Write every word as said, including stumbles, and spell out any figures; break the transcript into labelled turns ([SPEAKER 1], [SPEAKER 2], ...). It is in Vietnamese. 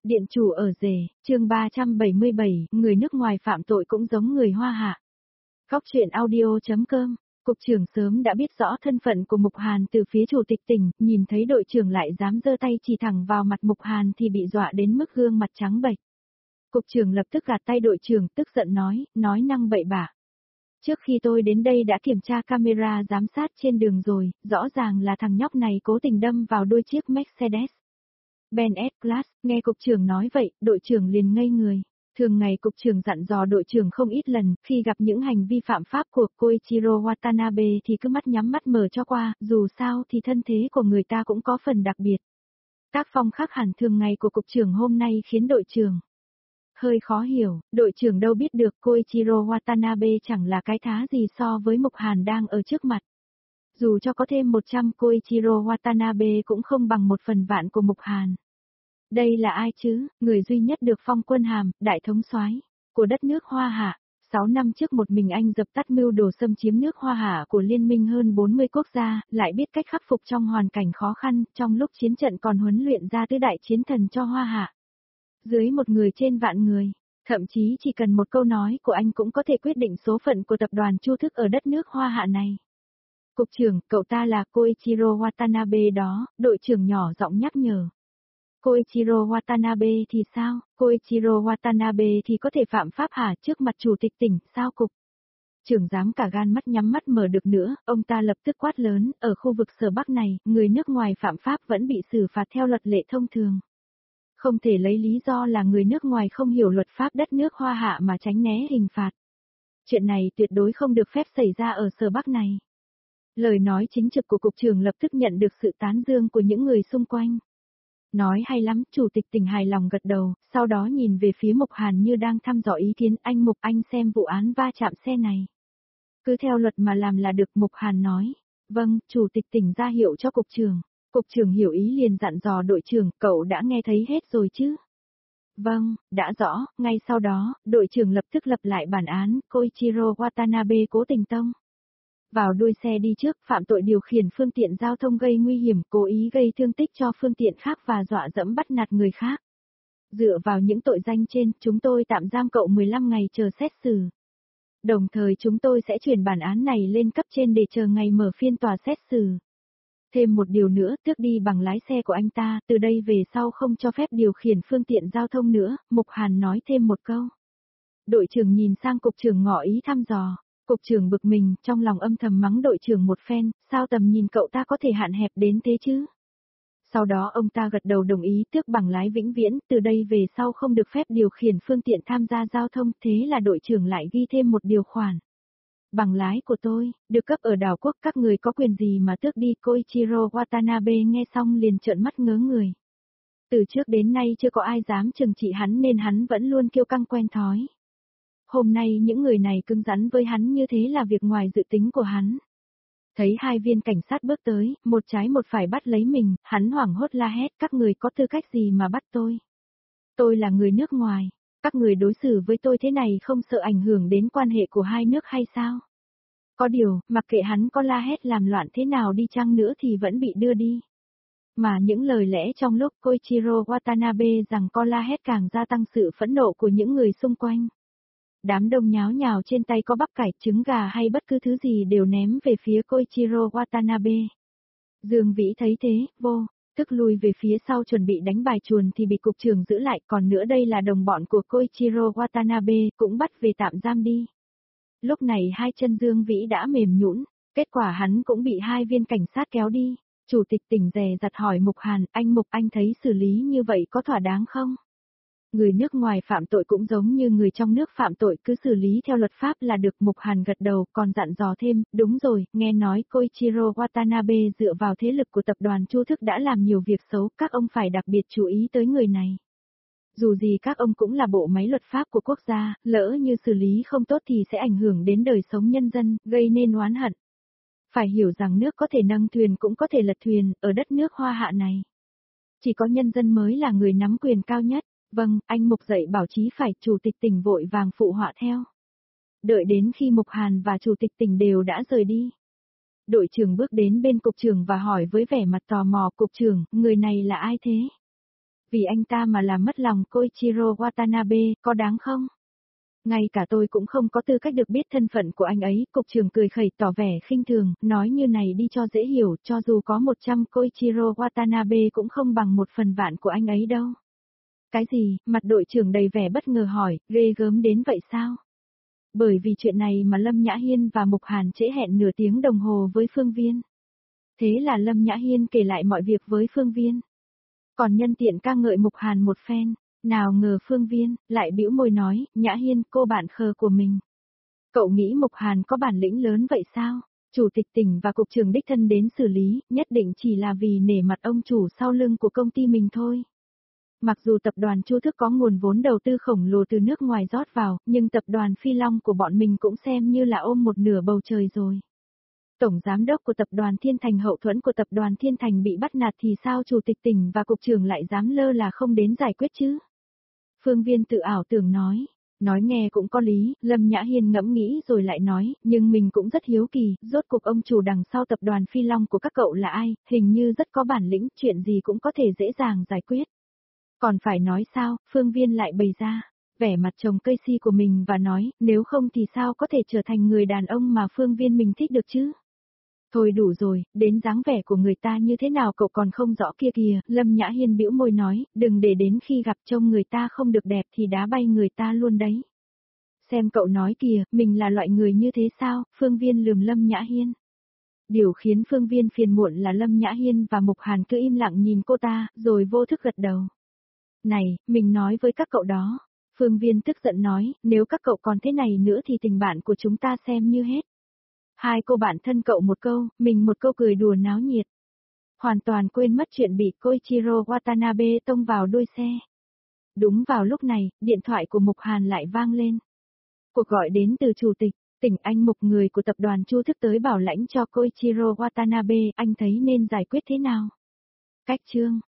[SPEAKER 1] Điện chủ ở rể, chương ba trăm bảy mươi bảy, người nước ngoài phạm tội cũng giống người Hoa Hạ. Góc truyện audio chấm com, cục trưởng sớm đã biết rõ thân phận của Mục Hàn từ phía chủ tịch tỉnh, nhìn thấy đội trưởng lại dám giơ tay chỉ thẳng vào mặt Mục Hàn thì bị dọa đến mức gương mặt trắng bệch. Cục trưởng lập tức gạt tay đội trưởng, tức giận nói, nói năng bậy bạ. Trước khi tôi đến đây đã kiểm tra camera giám sát trên đường rồi, rõ ràng là thằng nhóc này cố tình đâm vào đôi chiếc Mercedes Benz S-Class. Nghe cục trưởng nói vậy, đội trưởng liền ngây người. Thường ngày cục trưởng dặn dò đội trưởng không ít lần, khi gặp những hành vi phạm pháp của Koichiro Watanabe thì cứ mắt nhắm mắt mở cho qua, dù sao thì thân thế của người ta cũng có phần đặc biệt. Tác phong khác hẳn thường ngày của cục trưởng hôm nay khiến đội trưởng hơi khó hiểu. Đội trưởng đâu biết được Koichiro Watanabe chẳng là cái thá gì so với Mục Hàn đang ở trước mặt. Dù cho có thêm một trăm Koichiro Watanabe cũng không bằng một phần vạn của Mục Hàn. Đây là ai chứ, người duy nhất được phong quân hàm, đại thống soái của đất nước Hoa Hạ. Sáu năm trước một mình anh dập tắt mưu đồ xâm chiếm nước Hoa Hạ của liên minh hơn bốn mươi quốc gia, lại biết cách khắc phục trong hoàn cảnh khó khăn, trong lúc chiến trận còn huấn luyện ra tứ đại chiến thần cho Hoa Hạ. Dưới một người trên vạn người, thậm chí chỉ cần một câu nói của anh cũng có thể quyết định số phận của tập đoàn Chu Thức ở đất nước Hoa Hạ này. Cục trưởng, cậu ta là Koichiro Watanabe đó, đội trưởng nhỏ giọng nhắc nhở. Koichiro Watanabe thì sao? Koichiro Watanabe thì có thể phạm pháp hả? Trước mặt chủ tịch tỉnh, sao cục trưởng dám cả gan mắt nhắm mắt mở được nữa, ông ta lập tức quát lớn, ở khu vực sở Bắc này, người nước ngoài phạm pháp vẫn bị xử phạt theo luật lệ thông thường. Không thể lấy lý do là người nước ngoài không hiểu luật pháp đất nước Hoa Hạ mà tránh né hình phạt. Chuyện này tuyệt đối không được phép xảy ra ở sở Bắc này. Lời nói chính trực của cục trưởng lập tức nhận được sự tán dương của những người xung quanh. Nói hay lắm, chủ tịch tỉnh hài lòng gật đầu, sau đó nhìn về phía Mục Hàn như đang thăm dò ý kiến. Anh Mục, anh xem vụ án va chạm xe này. Cứ theo luật mà làm là được, Mục Hàn nói. Vâng, chủ tịch tỉnh ra hiệu cho cục trưởng. Cục trưởng hiểu ý liền dặn dò đội trưởng, cậu đã nghe thấy hết rồi chứ? Vâng, đã rõ. Ngay sau đó, đội trưởng lập tức lập lại bản án, Koichiro Watanabe cố tình tông vào đuôi xe đi trước, phạm tội điều khiển phương tiện giao thông gây nguy hiểm, cố ý gây thương tích cho phương tiện khác và dọa dẫm bắt nạt người khác. Dựa vào những tội danh trên, chúng tôi tạm giam cậu mười lăm ngày chờ xét xử. Đồng thời chúng tôi sẽ chuyển bản án này lên cấp trên để chờ ngày mở phiên tòa xét xử. Thêm một điều nữa, tước đi bằng lái xe của anh ta, từ đây về sau không cho phép điều khiển phương tiện giao thông nữa, Mục Hàn nói thêm một câu. Đội trưởng nhìn sang cục trưởng ngỏ ý thăm dò. Cục trưởng bực mình, trong lòng âm thầm mắng đội trưởng một phen, sao tầm nhìn cậu ta có thể hạn hẹp đến thế chứ? Sau đó ông ta gật đầu đồng ý tước bằng lái vĩnh viễn, từ đây về sau không được phép điều khiển phương tiện tham gia giao thông, thế là đội trưởng lại ghi thêm một điều khoản. Bằng lái của tôi, được cấp ở đảo quốc, các người có quyền gì mà tước đi? Koichiro Watanabe nghe xong liền trợn mắt ngớ người. Từ trước đến nay chưa có ai dám trừng trị hắn nên hắn vẫn luôn kiêu căng quen thói. Hôm nay những người này cứng rắn với hắn như thế là việc ngoài dự tính của hắn. Thấy hai viên cảnh sát bước tới, một trái một phải bắt lấy mình, hắn hoảng hốt la hét, các người có tư cách gì mà bắt tôi? Tôi là người nước ngoài, các người đối xử với tôi thế này không sợ ảnh hưởng đến quan hệ của hai nước hay sao? Có điều, mặc kệ hắn có la hét làm loạn thế nào đi chăng nữa thì vẫn bị đưa đi. Mà những lời lẽ trong lúc Koichiro Watanabe rằng có la hét càng gia tăng sự phẫn nộ của những người xung quanh. Đám đông nháo nhào trên tay có bắp cải, trứng gà hay bất cứ thứ gì đều ném về phía Koichiro Watanabe. Dương Vĩ thấy thế, vô tức lùi về phía sau chuẩn bị đánh bài chuồn thì bị cục trưởng giữ lại, còn nữa đây là đồng bọn của Koichiro Watanabe, cũng bắt về tạm giam đi. Lúc này hai chân Dương Vĩ đã mềm nhũn, kết quả hắn cũng bị hai viên cảnh sát kéo đi. Chủ tịch tỉnh dè dặt hỏi Mục Hàn, anh Mục, anh thấy xử lý như vậy có thỏa đáng không? Người nước ngoài phạm tội cũng giống như người trong nước phạm tội, cứ xử lý theo luật pháp là được. Mục Hàn gật đầu, còn dặn dò thêm, đúng rồi, nghe nói Koichiro Watanabe dựa vào thế lực của tập đoàn Chu Thức đã làm nhiều việc xấu, các ông phải đặc biệt chú ý tới người này. Dù gì các ông cũng là bộ máy luật pháp của quốc gia, lỡ như xử lý không tốt thì sẽ ảnh hưởng đến đời sống nhân dân, gây nên oán hận. Phải hiểu rằng nước có thể nâng thuyền cũng có thể lật thuyền, ở đất nước Hoa Hạ này. Chỉ có nhân dân mới là người nắm quyền cao nhất. Vâng, anh Mục dạy bảo chí phải, chủ tịch tỉnh vội vàng phụ họa theo. Đợi đến khi Mục Hàn và chủ tịch tỉnh đều đã rời đi. Đội trưởng bước đến bên cục trưởng và hỏi với vẻ mặt tò mò, cục trưởng, người này là ai thế? Vì anh ta mà làm mất lòng Koichiro Watanabe, có đáng không? Ngay cả tôi cũng không có tư cách được biết thân phận của anh ấy, cục trưởng cười khẩy tỏ vẻ khinh thường, nói như này đi cho dễ hiểu, cho dù có một trăm Koichiro Watanabe cũng không bằng một phần vạn của anh ấy đâu. Cái gì, mặt đội trưởng đầy vẻ bất ngờ hỏi, ghê gớm đến vậy sao? Bởi vì chuyện này mà Lâm Nhã Hiên và Mục Hàn trễ hẹn nửa tiếng đồng hồ với Phương Viên. Thế là Lâm Nhã Hiên kể lại mọi việc với Phương Viên. Còn nhân tiện ca ngợi Mục Hàn một phen, nào ngờ Phương Viên lại bĩu môi nói, Nhã Hiên, cô bạn khờ của mình. Cậu nghĩ Mục Hàn có bản lĩnh lớn vậy sao? Chủ tịch tỉnh và cục trưởng đích thân đến xử lý, nhất định chỉ là vì nể mặt ông chủ sau lưng của công ty mình thôi. Mặc dù tập đoàn Chu Thức có nguồn vốn đầu tư khổng lồ từ nước ngoài rót vào, nhưng tập đoàn Phi Long của bọn mình cũng xem như là ôm một nửa bầu trời rồi. Tổng giám đốc của tập đoàn Thiên Thành, hậu thuẫn của tập đoàn Thiên Thành bị bắt nạt thì sao chủ tịch tỉnh và cục trưởng lại dám lơ là không đến giải quyết chứ? Phương Viên tự ảo tưởng nói. Nói nghe cũng có lý, Lâm Nhã Hiên ngẫm nghĩ rồi lại nói, nhưng mình cũng rất hiếu kỳ, rốt cuộc ông chủ đằng sau tập đoàn Phi Long của các cậu là ai, hình như rất có bản lĩnh, chuyện gì cũng có thể dễ dàng giải quyết. Còn phải nói sao, Phương Viên lại bày ra, vẻ mặt chồng cây si của mình và nói, nếu không thì sao có thể trở thành người đàn ông mà Phương Viên mình thích được chứ? Thôi đủ rồi, đến dáng vẻ của người ta như thế nào cậu còn không rõ kia kìa, Lâm Nhã Hiên bĩu môi nói, đừng để đến khi gặp trông người ta không được đẹp thì đá bay người ta luôn đấy. Xem cậu nói kìa, mình là loại người như thế sao, Phương Viên lườm Lâm Nhã Hiên. Điều khiến Phương Viên phiền muộn là Lâm Nhã Hiên và Mục Hàn cứ im lặng nhìn cô ta, rồi vô thức gật đầu. Này, mình nói với các cậu đó. Phương Viên tức giận nói, nếu các cậu còn thế này nữa thì tình bạn của chúng ta xem như hết. Hai cô bạn thân cậu một câu, mình một câu cười đùa náo nhiệt. Hoàn toàn quên mất chuyện bị Koichiro Watanabe tông vào đuôi xe. Đúng vào lúc này, điện thoại của Mục Hàn lại vang lên. Cuộc gọi đến từ chủ tịch, tỉnh anh Mục, người của tập đoàn Chu Thức tới bảo lãnh cho Koichiro Watanabe, anh thấy nên giải quyết thế nào? Cách chương